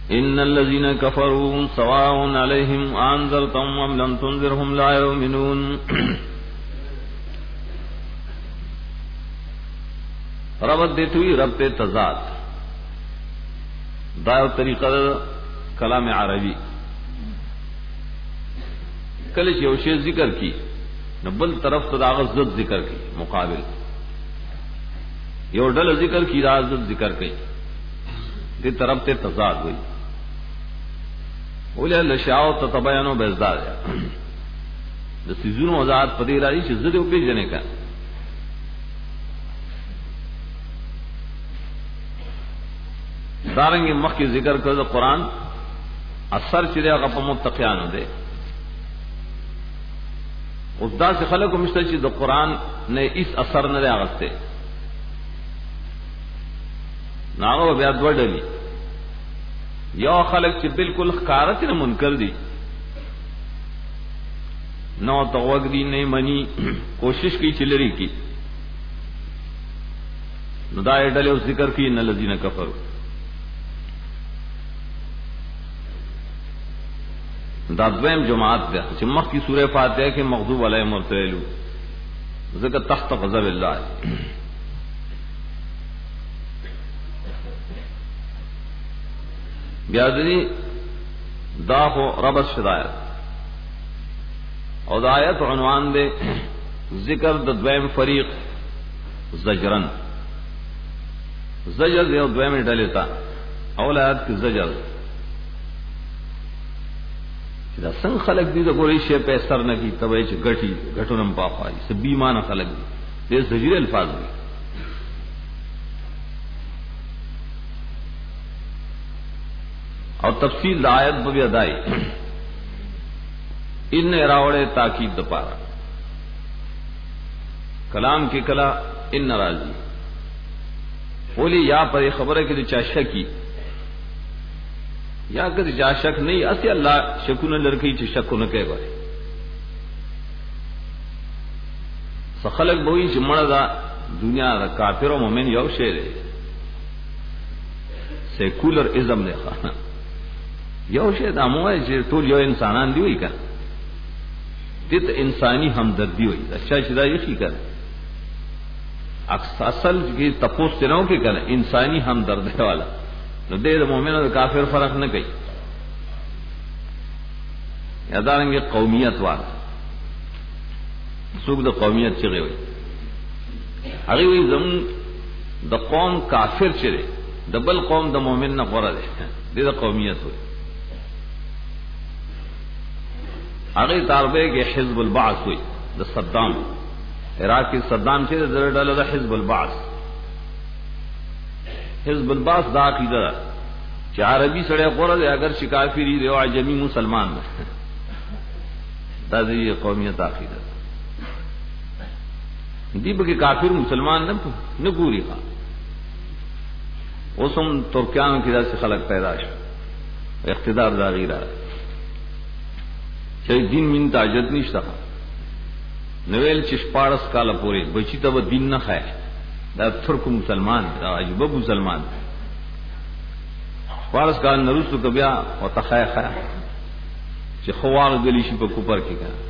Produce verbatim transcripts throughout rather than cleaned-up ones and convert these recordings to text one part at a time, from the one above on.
إن الذين كفروا سواء عليهم أنذرتهم أم لم تنذرهم لا يؤمنون. ربط دیتے ہوئی ربط تضاد دا طریقہ کلام عربی کلچ یو شی ذکر کی نو بل طرف تدا غزت ذکر کی مقابل یو ڈل ذکر کی رازت ذکر کی دی طرف تے تضاد ہوئی بولے لشاو تتبینو بیزدار دا سیزون وضاحت پدی راجی چیز دے اوپی جنے کا دارنگی مخ کی ذکر کرد قرآن اثر چرے اغا پا متقیانو دے اس دا سے خلق و مشتر چی دا قرآن نے اس اثر نہ دے آغستے ناغو بیاد وڈلی یو خلق چی بالکل خکارت نہ منکر دی نو توغ دی نہیں منی کوشش کی چلری کی نو دائے ڈلے اس ذکر کی ان الذین کفروا دا دویم جماعت دے چی مخ کی سورہ فاتحہ کے مغضوب علیہم ورتلو ذکر تحت غضب اللہ بیادری دا ہو ربط شدایت اور آیت عنوان دے ذکر دا دویم فریق زجرن زجر دے دویم ڈلیتا اول آیت کی زجر دا سنگ خلق دی دا کوئی شے پہ سر نہ کی تبے چ گٹھی گٹھنم پاپا اس بیمان خلق دی دے زجر الفاظ دی اور تفصیل آیت بوی ادائی ان راوڑے تاکید دپارا کلام کی کلا ان راضی بولی یا پر خبر ہے کہ چا شکی یا کہ چا شک نہیں اسی اللہ شکو نہ لڑکی چ شک نہ کہ گئے سخلق بوئی چ مڑا دنیا دا کافر و مومن یو شے دے سیکولر ازم نے خانا یو شے دا موے چې ټول یو انسانان دی وی کنه دته انسانی همدردی وی اچھا چې دا یخی کنه اصل کی تپوس تنو کې کنه انسانی همدردی والا نو دې مومن او کافر فرق نه کوي یادارنګ قومیت والا څوک د قومیت چغه وي هغه وی زم د قوم کافر چره د بل قوم د مومن نه غوړه ده د قومیت وي آگے تاربے کے حزب البعث ہوئی دا صدام عراق کی صدام سے در ڈالا دا حزب البعث حزب البعث دا عقیدہ چا عربی سڑے قرآن دے اگر شکافری دے عجمی مسلمان دا دی قومیت عقیدہ دیب کے کافر مسلمان نہ پوری خواہ اس ہم ترکیانوں کی دا سے خلق پیدا شو اقتدار دا غیرہ چاہے دین من تاجت نشتا نویل چشپارس کالا پورے بچی تب دین نہ خائے دا ترک مسلمان دا عجبہ مسلمان پارس کالا نرسو کبیا و تخائے خائے چھ خوار گلیشی پا کپر کی کہا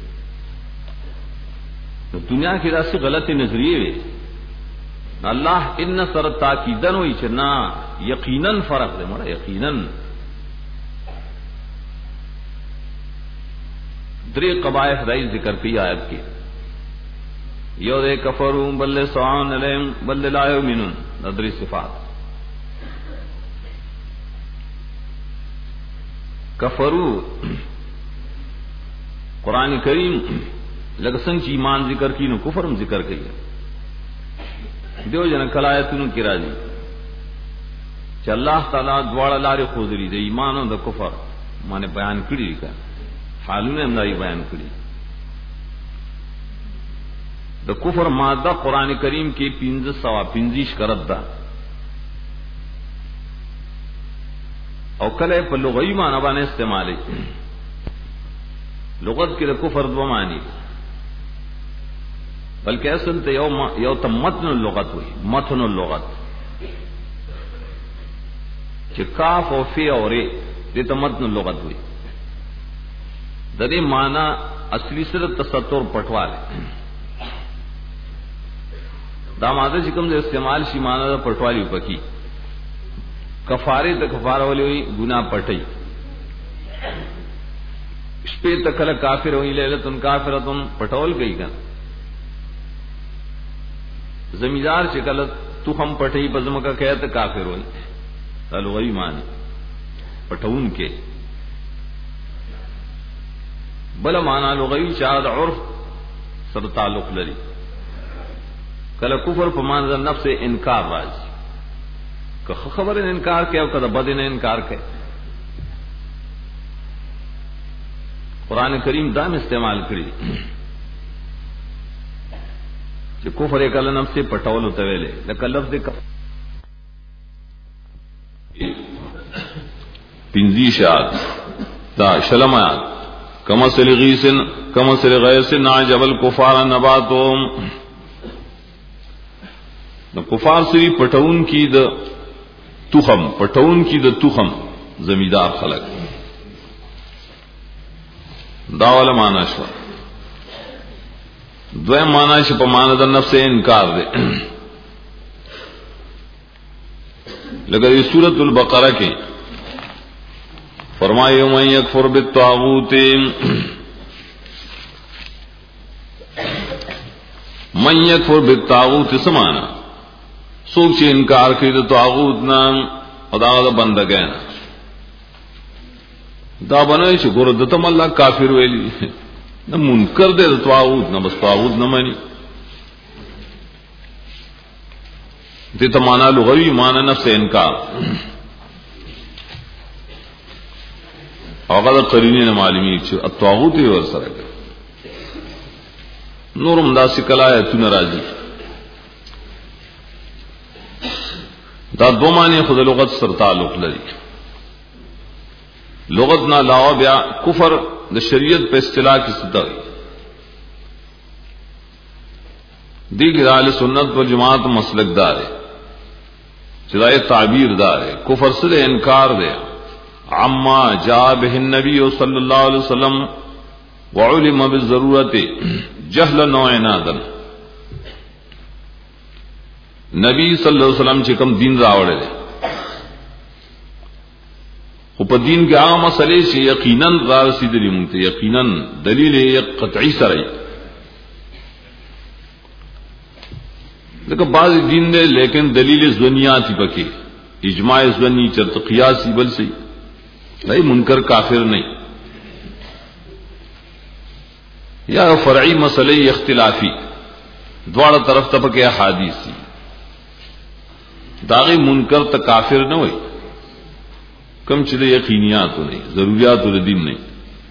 دنیا کی راسی غلط نظریے وے اللہ ان سر تاکیدن ہوئی چنا یقیناً فرق دے مرا یقیناً دری قبائح دائی ذکر کی آیت کی یو دے کفرون بل سوان علیہم بل لا یؤمنون دری صفات کفرو قرآن کریم لگسنگ چی ایمان ذکر کی نو کفرم ذکر کی دیو جن کلایتنو کی راضی چ اللہ تعالی دوڑا لارے خوزری دے ایمان و دا کفر مانے بیان کری کا حالوں نے ہماری بیان کری دا کفر مادہ قرآن کریم کی پنز سوا پنزیش کرد دا او کلے پر لغوی معنی بانے استعمالی لغت کی دا کفر دو معنی بلکہ اصل تا یو, یو تا متن اللغت ہوئی متن اللغت چې کاف او فی او ری دې ته متن لغت وي د دې معنا اصلي سره تستر پټواله دا ماده چې کوم د استعمال شي معنا د پټوالی پکی کفاره د کفاره ولوي ګناه پټي شپې ته کله کافر وي لیلتن کافرتن پټول گئی کنه زمیدار چې کله تو هم پټي بزم کا کہت کافر وي لغوی معنی پټون کې بل معنا لغوی شاد عرف سره تعلق لري کله کفر په معنا د نفس انکار راځي که خبر نه انکار کوي او کله بد نه انکار کوي قران کریم دام استعمال کړی چې کفر کله نفس پټول ہوتا ویلې لکه لفظ پنځی شاد دا شلمات کما سل غیسن کما سل غیسن عجب الکفار نباتهم نو کفار سری پټون کی د تخم پټون کی د تخم زمیدار خلق دا ولا معنا شو دوی معنا چې په معنا د نفس انکار دی لکه د سورۃ البقرہ کې فرمایي من یکفر بالطاغوت من یکفر بالطاغوت سمانا سوک چې انکار کوي د طاغوت نام او دا د بندګان دا باندې چې ګور دته الله کافر ویلی نه منکر دی د طاغوت نه بس طاغوت نه مانی دې ته معنا لغوي معنا نفس انکار هغه د قرینه معلومی چې الطاغوت یې ور سره نورم داسې کلایتونه راځي دا دو معنی خود لغت سره تعلق لري لغت نه علاوه بیا کفر د شریعت په اصطلاح کې ستوي دیګ اهل سنت و جماعت مسلک دار ہے چدای تعبیر دار ہے کفر سے انکار دے عما جاء به النبي صلی اللہ علیہ وسلم وعلم بالضرورت جهل نوع نادن نبی صلی اللہ علیہ وسلم چې کوم دین راوړل دي خو په دین کې هغه مسلې چې یقینا را رسیدلې مونږ ته یقینا دلیل یې قطعی سره لکه بعض دین دے لیکن دلیل ظنیاتی پکې اجماع ظنی چرته قیاسی بل سي نہیں منکر کافر نہیں یا فرعی مسئلے اختلافی دواړه طرف ته پکې احادیث دي داغي منکر ته کافر نه وي کم چې د یقینیات نه ضرورت د دین نه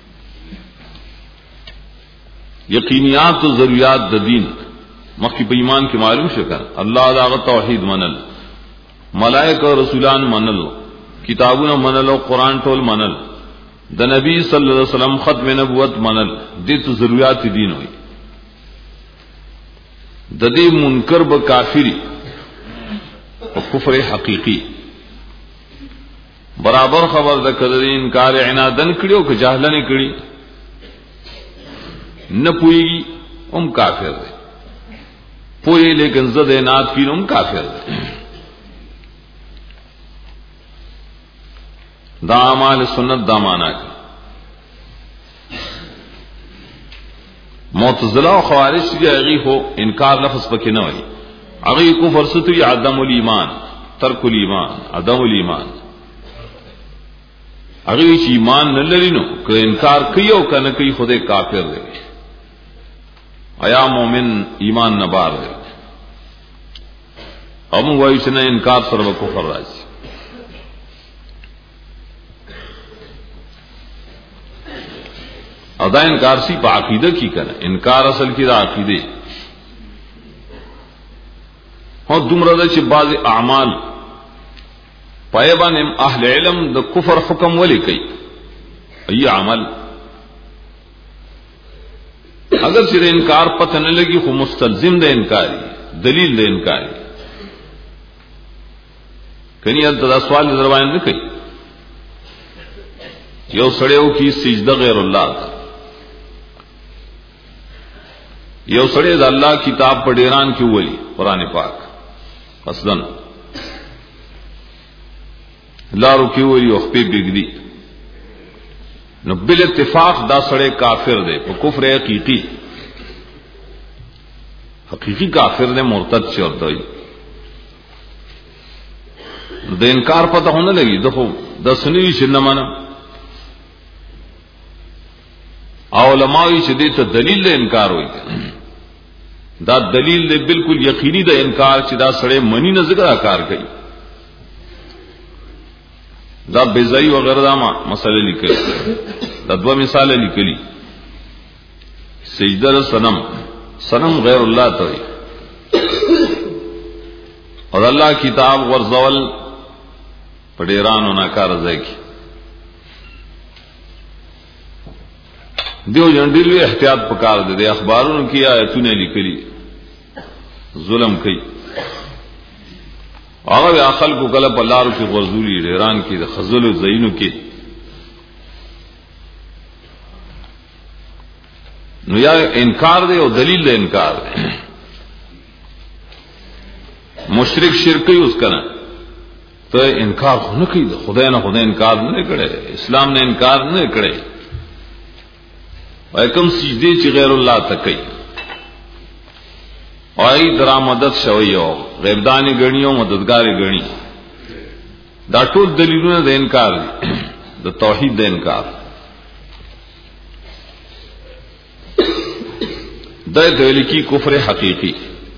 یقینیات او ضرورت د دین مخکې په ایمان کې معلوم شو کړه الله داغه توحید منل ملائکه او رسولان منل کتابونه منل او قران ټول منل د نبی صلی الله علیه وسلم ختم نبوت منل دې ته ضرورت دین وي د دې منکر به کافری او کفر حقیقی برابر خبر د کړي انکار عنادن کړیو که جاهلنه کړی نه پوي هم کافر دی پوي لیکن زد عناد کین هم کافر دی دا اعمال سنت دا معنا کوي معتزله او خوارج چې هغه هو انکار لفظ پکې نه وایي هغه کفر ستوي عدم الایمان ترک الایمان عدم الایمان هغه چې ایمان نه لري نو که انکار کوي او کنه کوي خوده کافر دی ایا مومن ایمان نه بار دی هم وایي چې نه انکار سره کفر راځي ادا انکار سی په عقیده کی کنه انکار اصل کی دا عقیده هو دومره د چې بعض اعمال پای باندې اهل علم د کفر حکم ولي کوي ای عمل اگر چې انکار پته نه لګي خو مستلزم د انکاری دلیل د انکاری کني دا سوال در باندې نه کوي یو سړیو کی سجده غیر الله تا یو سړی د الله کتاب په ډیران کې ولي قران پاک قصدن لارو کې ولي او خپې بګدي نو بل اتفاق دا سړی کافر دی په کفر حقيقي حقيقي کافر دی مرتد شي ورته وي د انکار پته هونه لګي دغه د سنوي چې نه مانه علماء چې دې ته دلیل د انکار وایي دا دلیل دی بالکل یقیني د انکار چې دا سړی منی نه ذکر کار کوي دا بیزایی وغیرہ دا مسئلہ لکلی دا دو مثال لکلی سجدہ صنم صنم غیر اللہ توئی اور اللہ کتاب ورزول پڑیران و ناکار ازائی کی دیو جنڈیلوی احتیاط پکار دے دے اخباروں کی آیتوں نے لکلی ظلم کی هغه عقل کو کله په لارو کې غرزولي ایران کې د خزل او زینو کې نو یا انکار دی او دلیل د انکار دی مشرک شرک یې اوس کنه ته انکار نه کوي خدای نه خدای انکار نه کړي اسلام نه انکار نه کړي وای کوم سجدي چې غیر الله ته کوي اوئی درا مدد شویو غیبدانی گنیو مددگاری گنی دا ټول دلیلونه د انکار دي د توحید د انکار د دلیل کی کفر حقیقی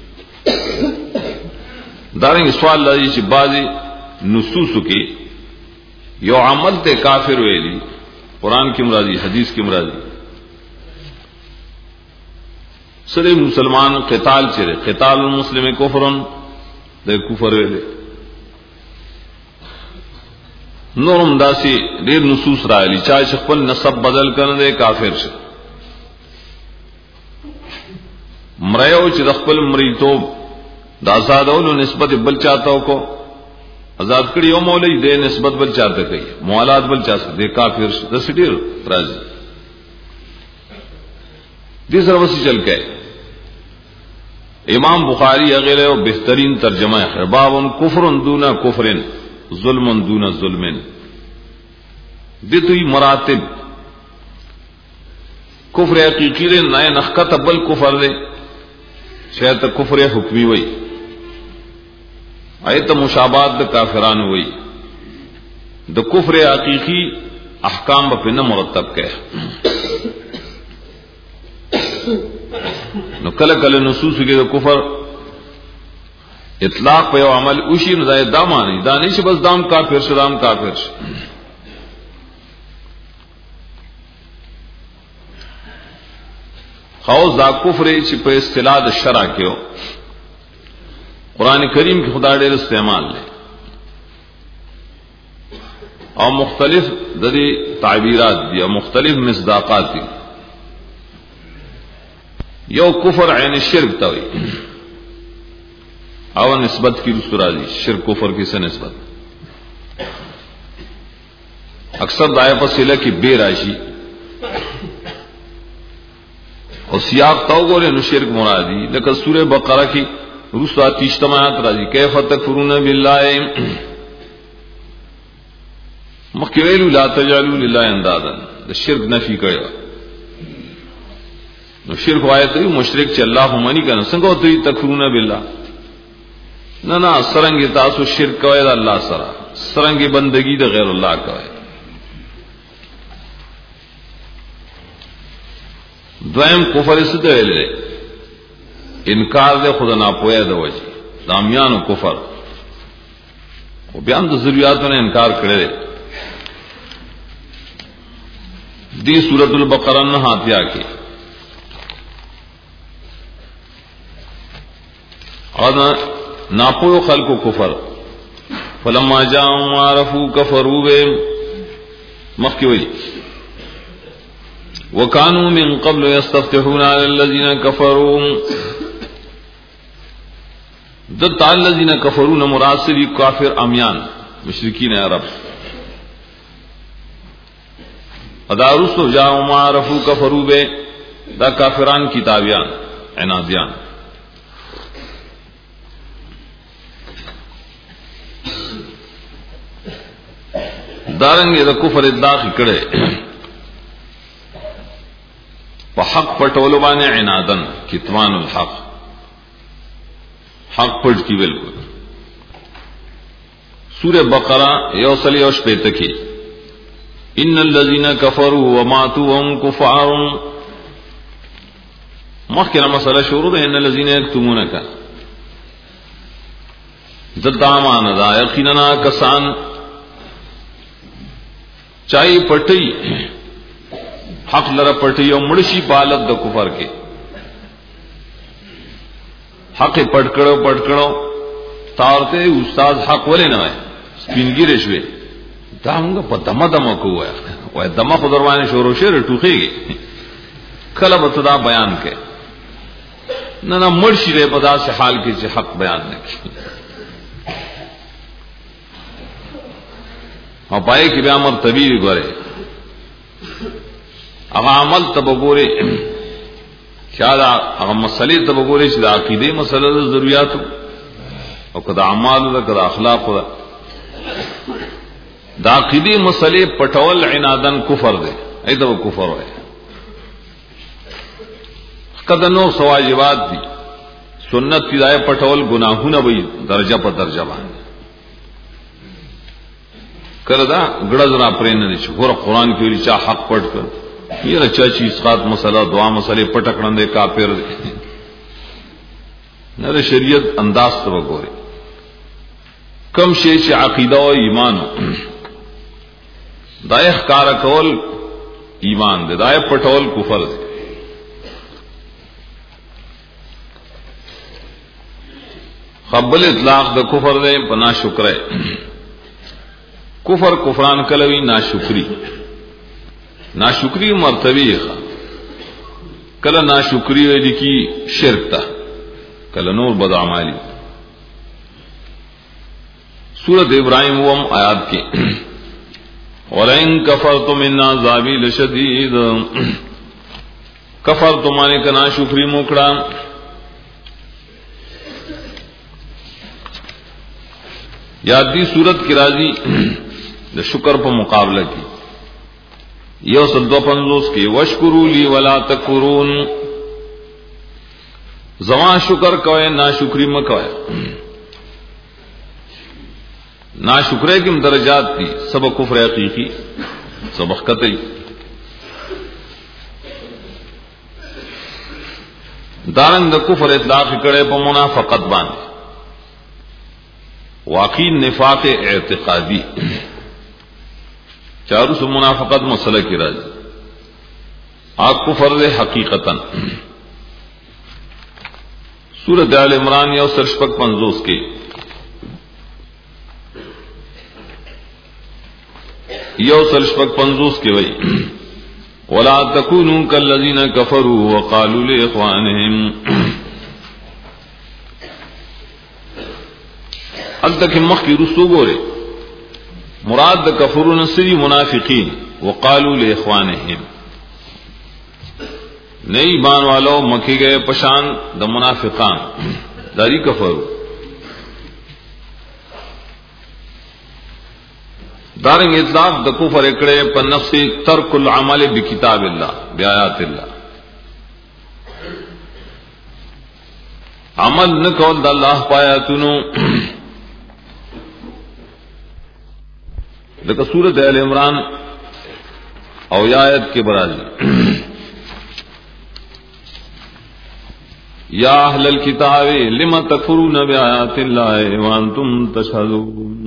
دارنګ سوال لږی چې بعضی نصوص کې یو عمل ته کافر ویلی قران کې مرادی حدیث کې مرادی سره مسلمان قتال چره قتال المسلم کفرن د کفر ویلې نورم داسي ډېر نصوص راځي چې خپل نسب بدل کړي د کافر شه مړیو چې خپل مریتوب د آزادولو نسبت بل چاته کو آزاد کړي یو مولوی د نسبت بل چاته کوي موالات بل چاته د کافر شه د سټیر راځي دې سره وسی چل کې امام بخاری اغیرے و بہترین ترجمہ ہے باب کفر دون کفر ظلم دون ظلم دتوی مراتب کفر حقیقی دے نئے نخکت بل کفر دے شاید کفر حکمی وئی ایت مشابات دا کافران وئی دا کفر حقیقی احکام بپن مرتب کے نو کله کله نصوص کې د کفر اطلاق په عمل اوشي نو دا دامانه دا نه چې بس دام کافر شدام کافر ش خو ذا کفر چې په اصطلاح د شرع کې قران کریم کې خدای ډېر استعمال لري او مختلف د دې تعبیرات دي او مختلف مصداقات دي یو کفر عین شرک تا وی او نسبت کی رسول راضی شرک کفر کی سے نسبت اکثر دائے فصیلہ کی بے راشی اور سیاق تو گورے نو شرک مرادی لیکن سورہ بقرہ کی رسول تیشتمایات راضی کیف تکفرون باللہ مخیویلو لا تجعلوا للہ اندادا شرک نفی کرے نو شرک وایت دی مشرک چې الله همانی کنه څنګه دوی تکفرون بالله نه نه سرنګ تاسو شرک کوي د الله سره سرنګ بندگی د غیر الله کوي دویم کفر څه دی ویل انکار د خدا نه پوهه د وجه دامیانو کفر او بیا د ضرورتونو انکار کړی دی سورۃ البقرہ نه هاتیا کې اور ناپو خلق کفر فلما جاءوا عرفوا كفروا بهم مخکوي وكانوا من قبل يستفتحون على الذين كفروا ذات الذين كفروا مراسل کافر امیان مشرکین عرب ادارس تو جاؤ معرفو کفرو بے دا کافران کتابیان عنادیان دارنگے دا کفر اداخی کڑے پا حق پٹولو بانے عنادن کتمان الحق حق پٹ کی بالکل سورہ بقرہ یوصلی اوش پیتکی ان الذین کفروا وماتوا وهم کفار مخکنا مسئلہ شروع ہے ان الذین یکتمون کا دلتا مانا دا یقیننا کسان چاہی پٹی حق لرا پٹی اور مڑشی بالت دا کفر کے حق پٹکڑو پٹکڑو تارتے استاد حق ولے نہ ہے سپینگی رشوے دامگا پا دم دم کو ہے وہ دم خدروانے شورو شیر ٹوخے گی کلا بتدا بیان کے نہ نہ مرشی رے پدا سے حال کی چھ حق بیان نہ کی اور پائے کہ بے عمر طبیعی گورے اگا عمل تبگورے شاید اگا مسئلے تبگورے شاید عقیدے مسئلہ ضروریات اور کدا عمال دا کدا اخلاق دا دا عقیدی مسئلے پٹول عنادن کفر دے ایدہ وہ کفر ہے کدا نو سواجبات دی سنت کی دائے پٹول گناہوں نہ بھی درجہ پر درجہ باندے کردا گڑز را پرین دی چھوڑا قرآن کی ولی چاہ حق پڑھ کر یہ رچا چیز خات مسئلہ دعا مسئلے پٹکڑن دے کافر دے نہ شریعت انداز تو بگورے کم شیش عقیدہ و ایمان دائے خکار کول ایمان دے دائے پٹول کفر دے قبل اطلاق دا کفر دے پنا شکر ہے کفر کفران کلوی ناشکری ناشکری مرتبی ہے کل ناشکری ویلی کی شرک تا کل نور بدعمالی سورت ابراہیم وم آیات کی وَلَئِن كَفَرْتُمْ إِنَّ عَذَابِي لَشَدِيدٌ کفر تمہارے کا ناشکری موکڑا یادی سورت کی راضی دا شکر پر مقابلہ کی یو سدو پنزوس کی وشکرو لی ولا تکفرون زمان شکر کوئے ناشکری مکوئے ناشکرے کی درجات تھی سب کفر حقیقی سب قطعی دارنگ دا کفر اطلاق کرے پا منافقت باندے واقعی نفاق اعتقادی چارو سے منافقت مسئلہ کی راضی آگ کفر دے حقیقتاً سورۃ آل عمران یو سرشپک پنزوس کے یو سرشپک پنزوس کے وئی ولا تکونوا کالذین کفروا وقالوا لاخوانهم التک مخ کی رسو گورے مراد دا کفرون سری منافقین وقالوا لاخوانهم نئی ایمان والو مکی گئے پشان دا منافقان داری کفرو دارنگ اطلاق دا کفر اکڑے پر نفس ترک العمل بکتاب اللہ بیایات اللہ عمل نکول دا اللہ پایاتونو لکہ سورۃ آل عمران او آیت کے برازی یا اہل الکتاب لم تکفرون بآیات اللہ وانتم تشہدون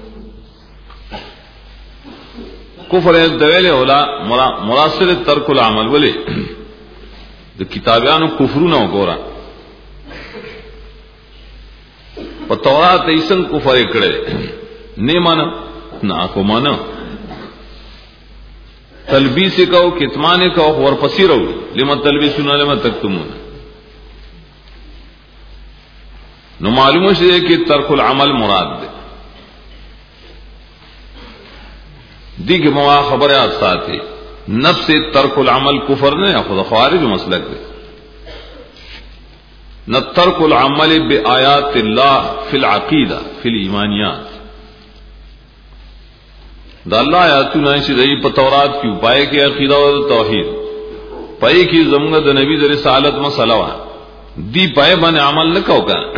کفر دویل اولا مراسل ترک العمل ولے دا کتابیانو کفرون او گورا پا تورات ایسن کفر اکڑے نی مانا نا کو مانا تلبیس کہو کتمان کہو ورپسی رو لما تلبیسون لما تکتمون نو معلوم ہے کہ ترک العمل مراد دے दी के मवा खबर याद साथ है नफ्स तर्कुल अमल कुफर ने या खुद ख्वारिज मसलक है न तर्कुल अमल बे आयातिल्लाह फिल अकीदा फिल ईमानियात द अल्लाह आयातुन ऐसी रही पर तौरात की उपाय के अकीदा और तौहीद पाई की जमगद नबी दर रिसालत मसला दी पाए बने अमल न कहो का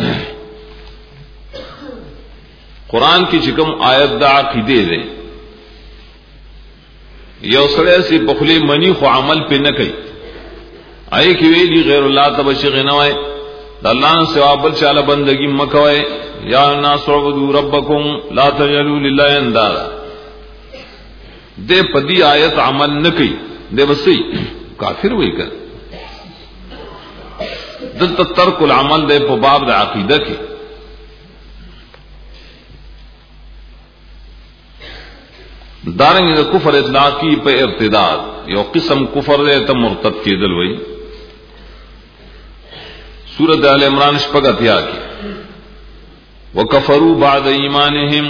कुरान की चिकम आयत दा अकीदे दे यो सड़े से बखले मनी खो अमल पे न कई आए कि वेली गैरुल्लाह तबशिग नवाए अल्लाह ने सिवा बल चाला बंदगी मकवे या नासुबुदु रब्बकुम ला तजलु लिल्लाहि अंदादा दे पदी आयत अमल न कई दे बसी काफिर वही कर दिल तर्कुल अमल दे बाब द अकीदा के दारंग कुफर इतलाकी पे इर्तिदाद यो किस्म कुफर दे त मुर्तद के दिल वही सूरत आल इमरान शपगत या की व कफरू बाद ईमानहिम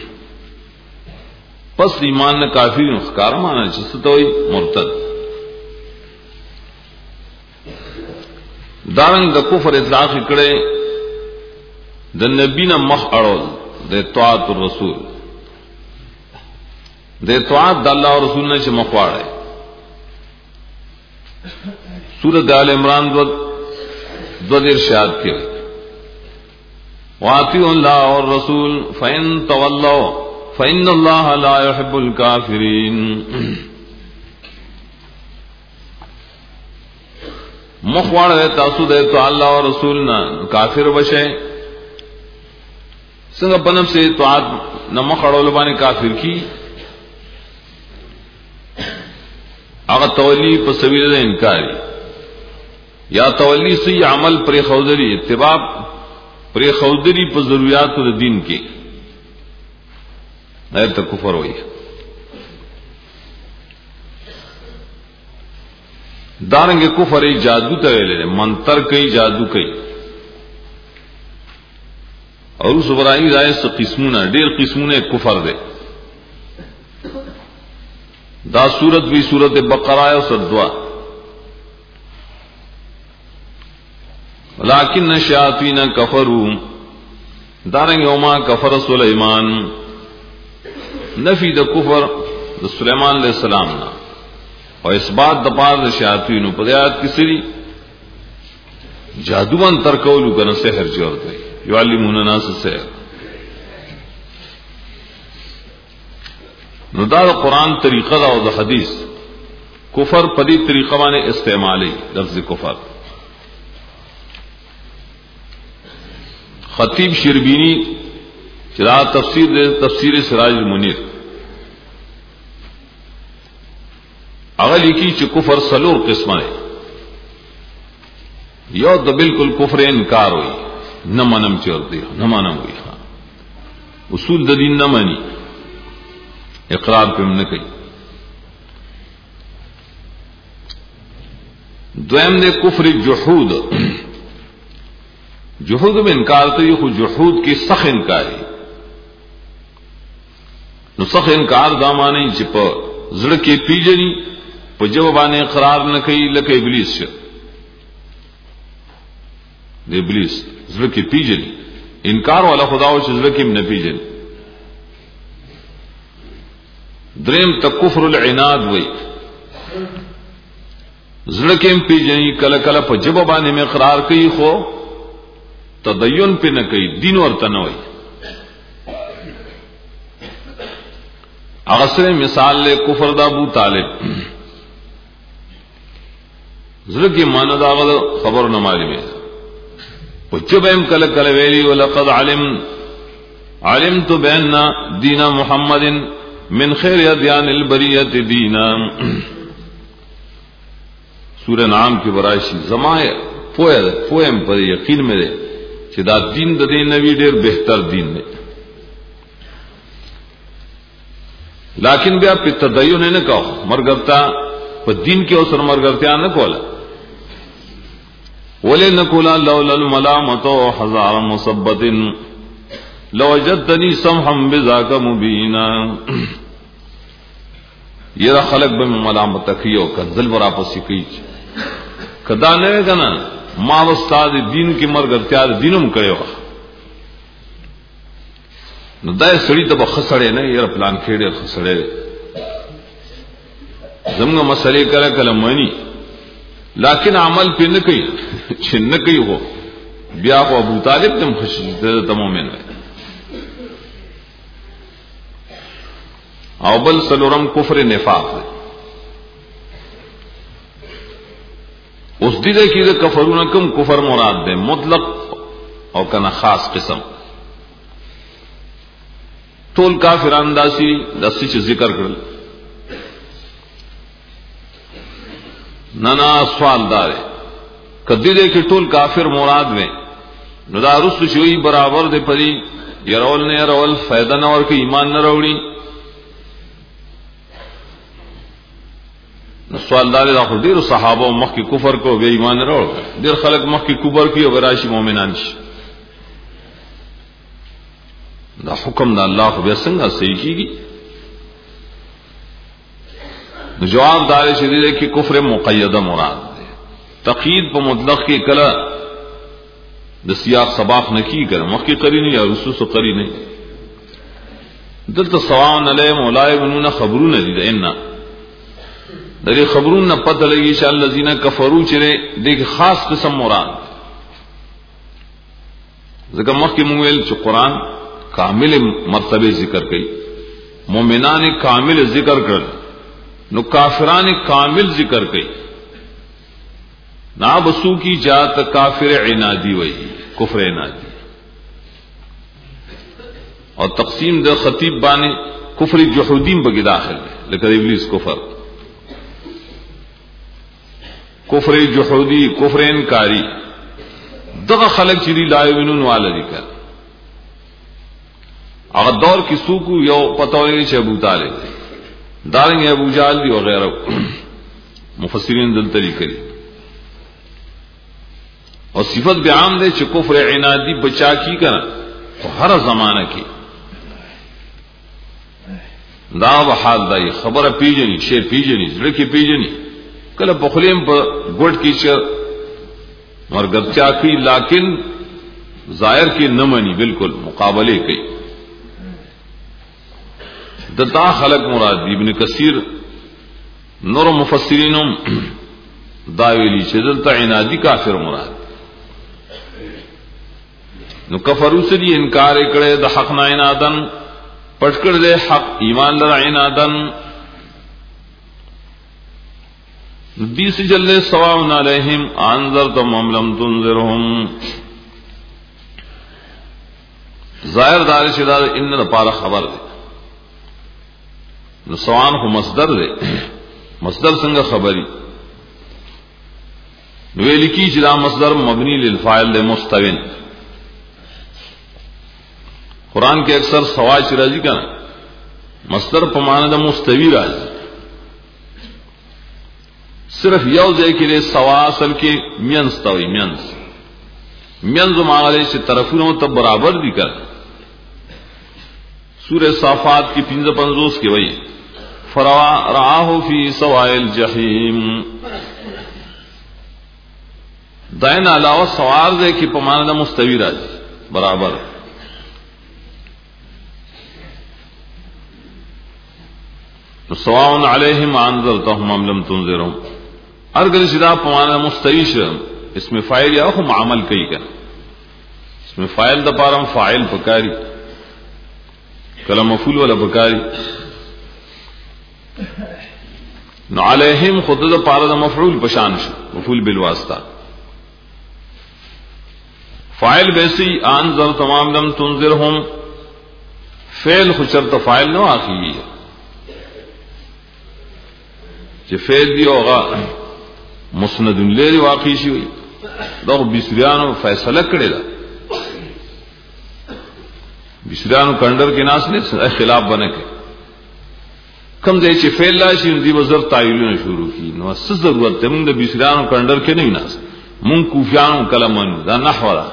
पस ईमान ने काफिर नुस्कार माना जिसतोई मुर्तद दारंग द कुफर इतलाक कड़े द नबी न मख अड़ोल दे तौआत रसूल दे तौआत द अल्लाह और रसूल ने मखवाड़े सूरत आल इमरान दो इरशाद के वातिउल्लाह और रसूल फइन तवल्लो फइन्नल्लाह ला युहिब्बुल काफिरीन मुखवाड़ है तासु दे तो अल्लाह और रसूल ना काफिर बशे संग पनब से तो आज न मखड़ोल बाने काफिर की अगर तवली पर सवीर इनकारी या तवली से अमल प्रे खौदरी इत्तिबा प्रे खौदरी पर जरूरियात दीन की नहीं तो कुफर हुई दारंगे कुफर एक जादू तवेले मंतर कई जादू कई और उस बराई राय से किस्मुना डेढ़ किस्मुने कुफर दे दा सूरत भी सूरत बकरा और सद्वा लाकिन नशातीन कफरू दारंगे ओमा कफर सुलेमान नफी द कुफर द सुलेमान अलैहिस्सलाम ना और इस बात दपार शातीन पदयात किसी जादूवन तरकौलू का न सहर जोर गई युअल्लिमुना नास सहर नुदार कुरान तरीका दा और हदीस कुफर पदी तरीका माने इस्तेमाली लफ्ज कुफर खतीब शिरबीनी चिरा तफसीर तफसीर सिराज मुनीर अगली की च कुफर सलोर किस्म है यो तो बिल्कुल कुफर इनकार हुई न मनम चोरती न मानम हुई हाँ उसूल ददीन न मानी इकरार पे हमने कही द्वैम ने कुफर जुहूद जुहूद में इनकार तो ये खुद जुहूद की सख इनकारी न सख इनकार दामाने चिप जड़ के पीजनी पर जवाबाने इकरार न कही लक इबलीस से इबलीस जड़ की पीजनी इनकार वाला खुदाओ से जड़ की न पीजनी द्रेम तक कुफरुल इनाद वही जड़ के पीजनी कल कल पर जवाबाने में इकरार कही खो तदय्युन पे न कही दीन और तनवई अगसर मिसाल ले कुफर दा अबू तालिब जड़ की मानदागल खबर न मालूम है पुच्चबैम कल कल वेली वलक़द अलिम अलिमतु बिअन्ना दीना मुहम्मदिन मिन खैर अदयानिल बरियत दीना सूरह नाम की बराशी जमाए पोए पोएम पर यकीन में दे चिदा दीन द दे नबी डेर बेहतर दीन ने लाकिन भी आप तदय्युन ने कहो मरगरता पर दीन के अवसर मरगरत्या न कोला बोले न कोला लौलल मलामतो हजार मुसब्बतिन लवजदनी समहम बिज़ाका मुबीना یہ خلق به ملامت کیو کنزل ورا پسی کی کدا نه کنا ما استاد دین کی مرګ اختیار دینم کړو نو دای سړی ته بخسړې نه یې پلان کړي خسړې زموږ مسلې کله کله مانی لیکن عمل پې نه کوي چې نه کوي وو بیا خو ابو طالب تم خوشی ته مومن وي او بل سلورم کفر نفاق دی اس دیده کی ده کفرون کم کفر مراد ده مطلق او کنا خاص قسم طول کافران داسی داسی چه ذکر کرل ننا سوال داره کدی ده کی طول کافر مراد میں نو دا رسو شوئی برابر ده پدی یرول نه یرول فیدہ نور که ایمان نروڑی سوال دار دا خو ډیر صحابه مخ کی کفر کو بے ایمان راوړ ډیر خلک مخ کی کفر کی او راشي مؤمنان شي دا حکم دا الله خو به څنګه صحیح کیږي نو جواب دار شدید کی کفر مقیده مراد ده تقیید په مطلق کې کلا د سیاق سباق نه کی کړه مخ کی قرینه یا رسوس قرینه دلته سواء علیهم اولئک خبرون دي ان دغه خبرون نه پته لګی چې الذين كفروا چې دغه خاص قسم مراد ځکه مخکې مونږ ویل چې قران کامل مرتبه ذکر کړي مؤمنان کامل ذکر کړل نو کافران کامل ذکر کړي نا بسو کی جات کافر عنادی وای کفر عنادی اور تقسیم د خطیب باندې کفر جحودین به داخل ہے لکه ابلیس کفر کفر جحودی کفر انکاری دغه خلق چې لا یمنون والدی کړ هغه دور کې سوکو یو پتاوی چې ابو طالب دارنګ ابو جهل دی وغیرہ مفسرین دلته لیکلي اور صفت به عام ده چې کفر عنادی بچا کی کړه په هر زمانہ کې دا به حال دی خبره پیژني شی پیژني زړه کې پیژني کله بخلیم په ګډ کې چې مرګرچا کی لیکن ظاهر کې نه مني بالکل مقابله کوي دتا خلق مراد ابن کثیر نور مفسرینم دا ویلي چې دلته عنادی کافر مراد نو کفرو سدي انکار کړي د حق نه عنادن پټ کړي د حق ایمان لره عنادن بیس جلے سواء علیہم انذرتم ام لم تنذرهم ظاہر دار شدار ان د پاره خبر ده نو سوان هو مصدر ده مصدر څنګه خبري نو ویل کی چې دا مصدر مبنی للفاعل ده مستوین قران کې اکثر سوا چې راځي کنه مصدر په معنی د مستوی راځي صرف یو ځای کې سوا اصل کې مینس توي مینس مینز ماغله چې طرفونو ته برابر دي کړ سورہ صافات کی پنځه پنځوس کې وایي فروا رآه فی سواء الجحیم داین علاوه سوار دې کې په معنا د مستوی راځي برابر سواء علیہم انذرتهم ام لم تنذرهم ارګل شدا په معنا مستوی شه اسم فاعل یا هم عمل کوي کنه اسم فاعل د پاره فاعل پکاري کله مفعول ولا پکاري نو علیہم خود د پاره د مفعول پشان شه مفعول بالواسطه فاعل بیسی انذر تمام لم تنذرهم فعل خو شرط فاعل نو اخی چې فعل دی اوغه مسند لري واقع شي وي دا بسریانو فیصله کړی دا بسریانو کندر کې ناس نه خلاف بنه کې کم ځای چې فعل راشي دی وزر تعیلونه شروع کی نو څه ضرورت ته موږ د بسریانو کندر کې نه ناس مونږ کوفیانو کلمانو دا نحو را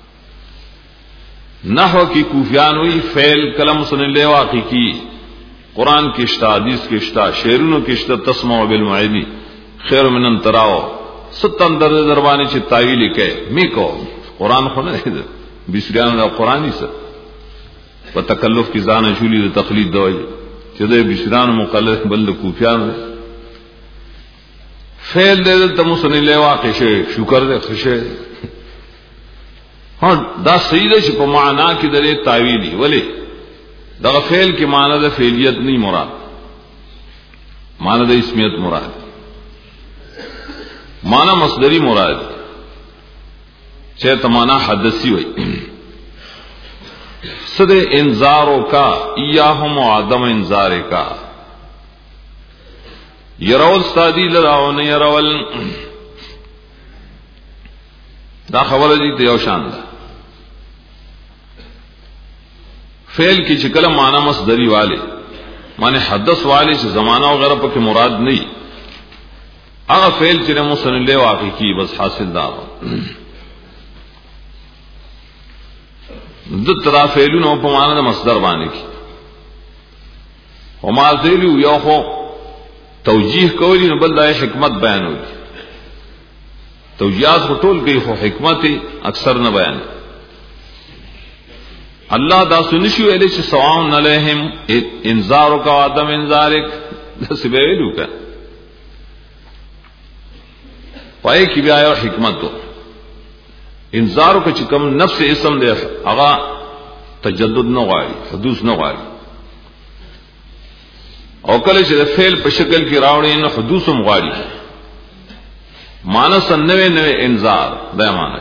نحو کې کوفیانو ای فعل کلم سن له واقع کی قرآن کی اشتا حدیث کی اشتا شعرونو کی اشتا تسمع بالمعیدی خیر من انتراو ستن در دربانی چی تاویلی که می کو قرآن خو نه ده بسریانو دا قرآنی سر و تکلف کی زان شولی دا تقلید دوئی چی ده بسریانو مقلد بلد کوفیانو فیل دے دلتا مسنی لے واقع شے شکر دے خشے ہاں دا سیدہ چی پا معنی کی در تاویلی ولی دا فیل کی معنی دا فیلیت نہیں مراد معنی دا اسمیت مراد معنی مصدری مراد چیت معنی حدثی وئی صد انذاروں کا ایاہم و عدم انذار کا یرول استادی لراون یرول دا خبر دی دیو شان دا فعل کی شکل معنی مصدری والے معنی حدث والے سے زمانہ وغیرہ پر مراد نہیں اگر فعل چرے مسن لے واقع کی بس حاصل دا د ترا فعلون او په معنی د مصدر باندې کی او ما ذیلو یو خو توجیه کولی نو بل دا حکمت بیانوي توجیهات ټول کوي خو حکمت اکثر نه بیان الله دا سنشو الی چې سواون علیہم انذار کا عدم انذارک سبیلو کا پای کی بیا یو حکمت تو انذار کو چې کوم نفس اسم دی هغه تجدد نه غواړي حدوث نه غواړي او کله چې فعل په شکل کې راوړي نو حدوث هم غواړي مانس نوې نوې انذار دا مانش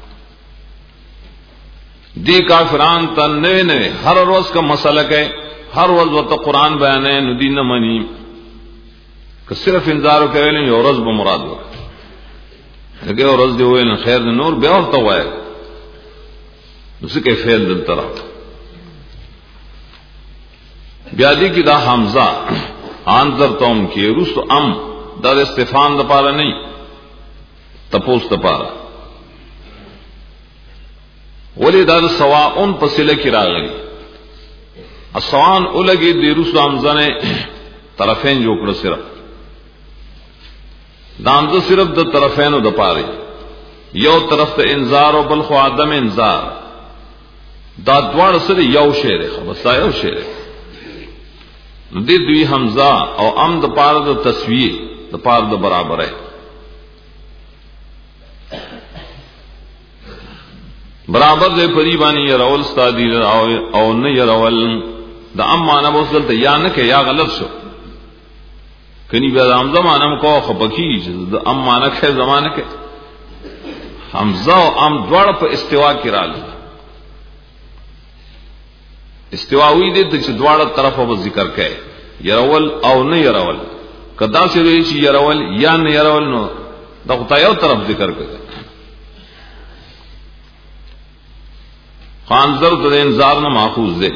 دی کافران ته نوې نوې هر روز کا مسئلہ ہے ہر روز وته قرآن بیان ہے ندی نہ منی کہ صرف انذار کوي یو روز به مراد و لکه روز دی وای خیر د نور بیا ورته وای نو څه کې فعل دل طرف بیا دی کی دا حمزہ انذر توم کی رست ام دا استفهام د پاره نه تپوس د پاره ولی دا سواء پسله کی راغلی اسوان الګي د رست حمزه نه طرفین جو کړ صرف دام تو صرف دو طرفین و دپارے یو طرف ته انذار او بل خو عدم انذار دا دوار سره یو شعر خبصا یو شعر دې دوی حمزه او ام د پاره د تسویه د پاره د برابر ہے برابر دې پری باندې رول استادی او او نه رول د ام معنا وصل ته یا نه کې یا غلط شو کنی بیا ام زمانہ کو خپکی د ام معنا کې زمانہ کې حمزه او ام دوړ په استوا کې راځي استوا وی دې چې دواړه طرفه به ذکر کړي يرول او نه يرول کدا چې وی چې يرول یا نه يرول نو دا خدای یو طرف ذکر کړي خانزر د انذار نه ماخوذ ده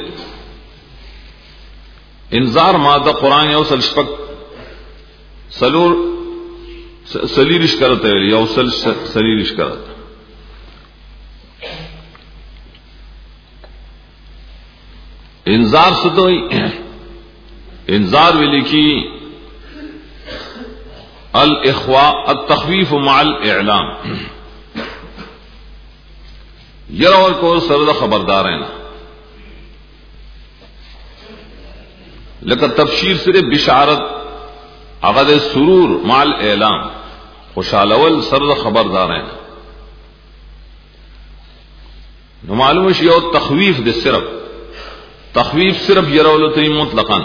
انذار ماده قران یو سل شپک سلور سلیرش کرتے یو سل سلیرش کرتے انذار ستوئی انذار ویلی کی الاخواء التخویف مع الاعلام یرور کو سرد خبردار ہے نا لیکن تبشیر صرف بشارت اغد سرور مال اعلام خوشالول سرد خبردار ہیں نو معلوم ہے یو تخویف دے صرف تخویف صرف یرول تی مطلقاً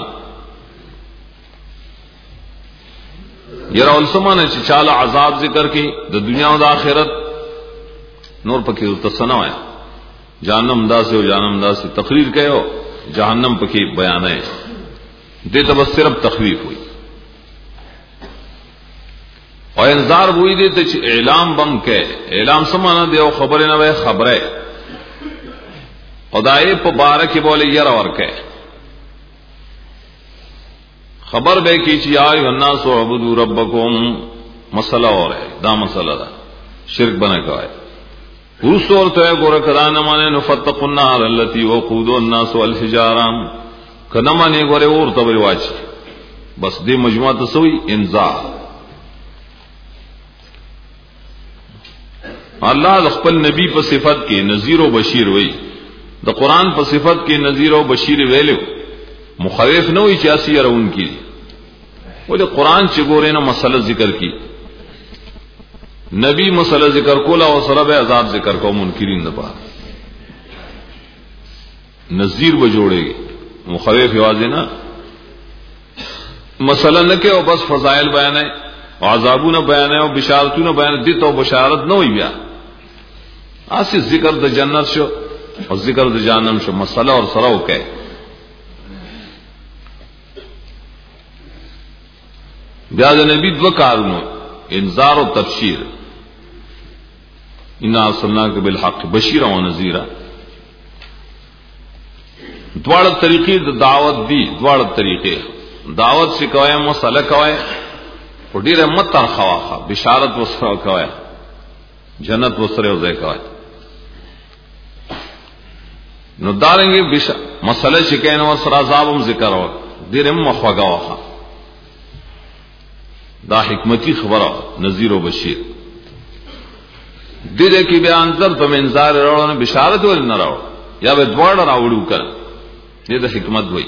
یرول سمانے چی چالا عذاب ذکر کی دا دنیا و دا آخرت نور پکی تصنع ہے جہنم دا سے ہو جہنم دا سے تقریر کہے ہو جہنم پکی بیان ہے دے تو بس صرف تخویف ہوئی اور انذار ہوئی دے تو اعلام بم کے اعلام سمانا دے خبر نہ وے خبر ہے خدائے پبارک بولے یر اور کہ خبر بے کی چی یا ایھا الناس اعبدوا ربکم مسئلہ اور ہے دا مسئلہ دا شرک بنا کا ہے اس اور تو ہے گور کرانا مانے نفتقوا النار التي وقودها الناس والحجارہ کنا مانے گورے اور تبری واچ بس دے مجموعہ تسوی انذار. اللہ د خپل نبی په صفت کې نذیر او بشیر وای، د قران په صفت کې نذیر او بشیر ویلو، مخوف نه وي چې اسی راون کی. ولې قران چې ګورې نه مسله ذکر کی، نبی مسله ذکر کولا او سره به عذاب ذکر کو منکرین نه پاره. نذیر به جوړېږي، مخوف یوازې نه مسله نه کې او بس فضائل بیانای او عذابونه بیانای او بشارتونه بیان دي ته بشارت نه وي بیا. اسی ذکر د جنت شو او ذکر د جهنم شو، مسله اور سره وکي. بیا د نبی دو کارونو انذار او تبشیر. ان ارسلناک بالحق بشیرا و نذیرا. دواړه طریقې د دعوت دي، دواړه طریقې دعوت سکوای مسله کوي او ډیره متر خواخه بشارت وسره کوي، جنت وسره وځي کوي. نو دارنګي بش مسله چې کین او سره عذابم ذکر او ډیره مخوګه واخه. دا حکمتي خبره نذیر او بشیر. دې دې کې بیان تر په منظار راوړنه بشارت ول نه راوړ یا به دواړه راوړو کړ. دې د حکمت وای.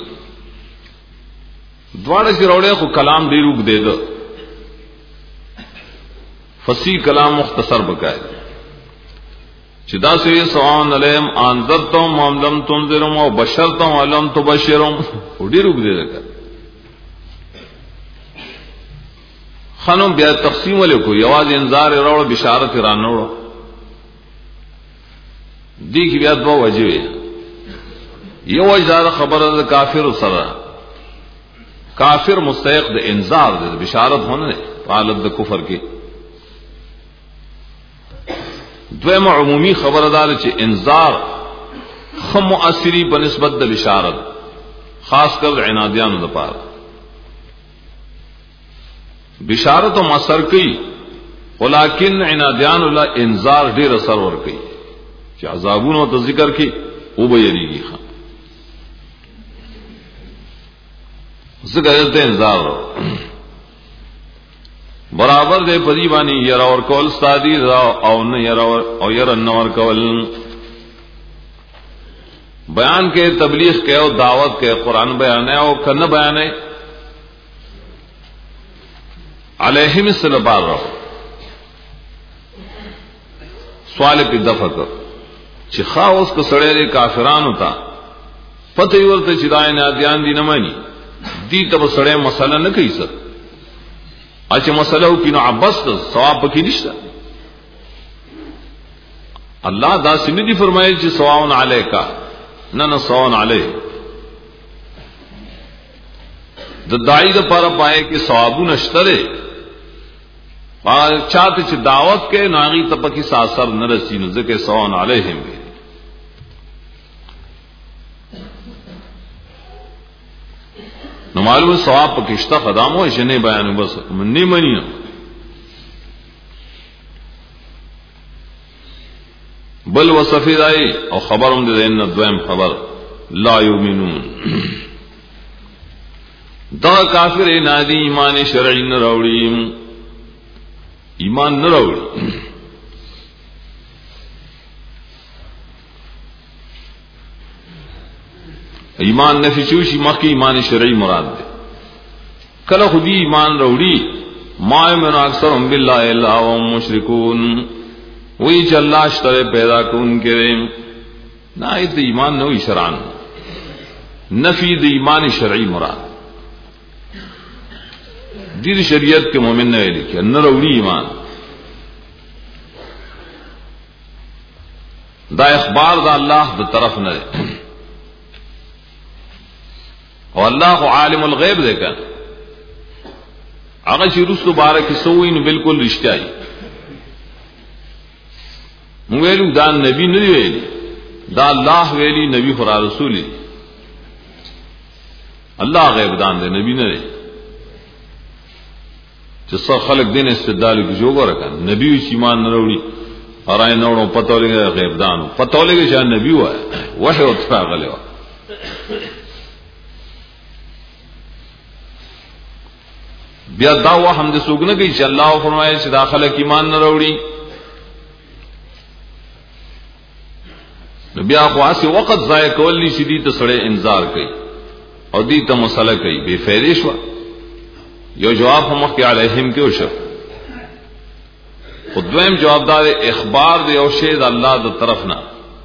دواړه چې راوړې خو کلام ډیر وګ دی دو فصیح کلام مختصر بکای چې دا سوی سوان علیم انذرتم واملم تنذرم او بشرتم ولم تبشرم ډیر وګ دی لکه خانم بیا تقسیم ولیکو یواز انذار راوړ بشارت رانوړ. دې کې بیا دوه وجوي. یو وجه خبره د کافر سره، کافر مستحق د انذار د بشارت ہونے حالت د کفر کې. دویم عمومی خبردار چې انذار خم مؤثری په نسبت د بشارت، خاص کر عنادیانو لپاره. بشارت او مسر کوي ولکن عنادیانو لا انذار ډیر اثر ور کوي چې عذابونو ته ذکر کوي او به یریږي. ذکر ته انذار برابر دے پدی بانی یرا اور کول استادی را او نه یرا او یرا نور کول. بیان کے تبلیغ کے او دعوت کے قرآن بیان ہے او کن بیان ہے علیہم السلام رہو. سوال پہ دفع کر چې خاص کو سڑے دے کافرانو تا پتہ ورته چې دای نه دیان دی نه مانی دی ته سړی مسله نه کوي سر اچھا مسله او کینو عباس ثواب پکې نشته. الله دا سمې دي فرمایي چې سواون علیکا نه نه سواون علی د دای د پر پای کې ثوابونه شته. هغه چاته چې دعوت کې ناغي ته پکې ساسر نه رسینو ځکه سواون علیهم. نو معلوم ثواب پکشتا خدامو شنه بیان بس منی منی. بل وصفی دای او خبرم دې ان دویم خبر لا یؤمنون. دا کافر نادی ایمان شرعی نه راوړي، ایمان نه راوړي. ایمان نفی چوشی مخی ایمان شرعی مراد دے. کله خودی ایمان روڑی ما یمن اکثرهم باللہ الا وهم مشرکون. وہی چې الله شته پیدا کون کرے نا ایت ایمان نو شرعن. نفی د ایمان شرعی مراد دې شریعت کے مومن نه ویل کې نه روڑی ایمان. دا اخبار دا الله د طرف نه او اللہ عالم الغیب دے کر هغه چې رسو بارک سوین بالکل رښتیا دی. موږ ویلو دا نبی نه ویلی، دا الله ویلی، نبی خدا رسول دی. الله غیب دان دی، نبی نه دی. چې څو خلک دین استدلال کوي جوړ کړه نبی چې ایمان نه وروړي اراي نه ورو پتو لګي غیب دان پتو لګي چې نبی وای وحی او تفاغله بیا دا وهم د سوګنه کوي چې الله فرمایي چې داخله کې ایمان نه وروړي نو بیا خو اسی وخت ضایع کول نشي دي ته سړی انتظار کوي او دي ته مسله کوي بے فایده شو یو جواب هم مخکې علیهم کې وشو خدویم جوابدار اخبار دی او شی د الله د طرف نه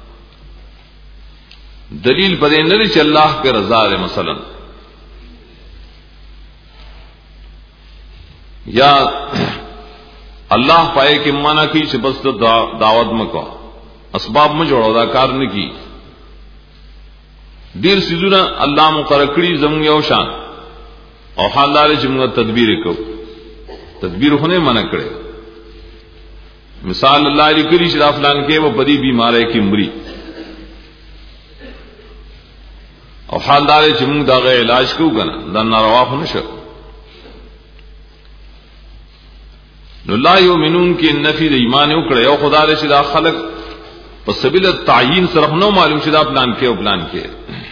دلیل پدې نه لري چې الله په رضا ده مثلا یا الله پائے کې معنا کی چې بس دعوت مکو اسباب م جوړو دا کار نه کی ډیر سيزونه الله مقرر کړی زموږ یو شان او حالدار چې موږ تدبیر وکړو تدبیر خو نه منع کړي مثال الله علی کړي چې افلان کې و بدی بیماری کې مري او حالدار چې موږ دا غي علاج کوو کنه دا ناروا خو نشو نو لا یؤمنون کې نفی د ایمان یو کړي او خدای دې چې دا خلق په سبیل التعیین سره نو معلوم چې دا پلان کې او پلان کې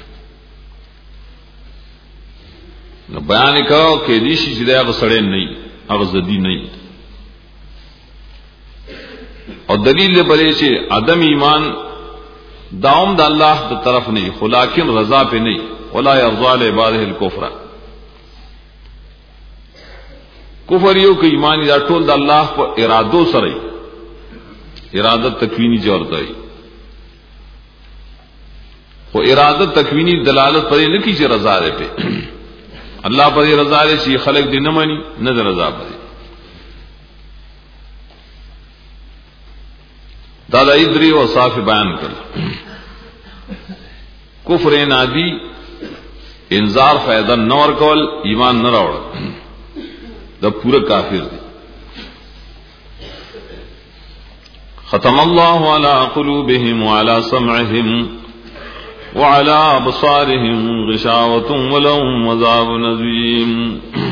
نو بیان کاو کې دې شي چې دا غسړې نه هغه زدي نه او دلیل بلې چې عدم ایمان داوم د الله په طرف نه خو لیکن رضا په نه ولا يرضى لعباده الكفر کفر یو کې ایمان دا ټول د الله په ارادو سره ارادت تکوینی جوړ دی خو ارادت تکوینی دلالت پرې نه کی چې رضا ده په الله پر رضا ده چې خلق دې نه مانی نه رضا پرې دا د ادری او صاف بیان کړ کفر نادی انذار فائدہ نور کول ایمان نه راوړ دا پورا کافر دی ختم الله على قلوبهم وعلى سمعهم وعلى أبصارهم غشاوة ولهم عذاب عظيم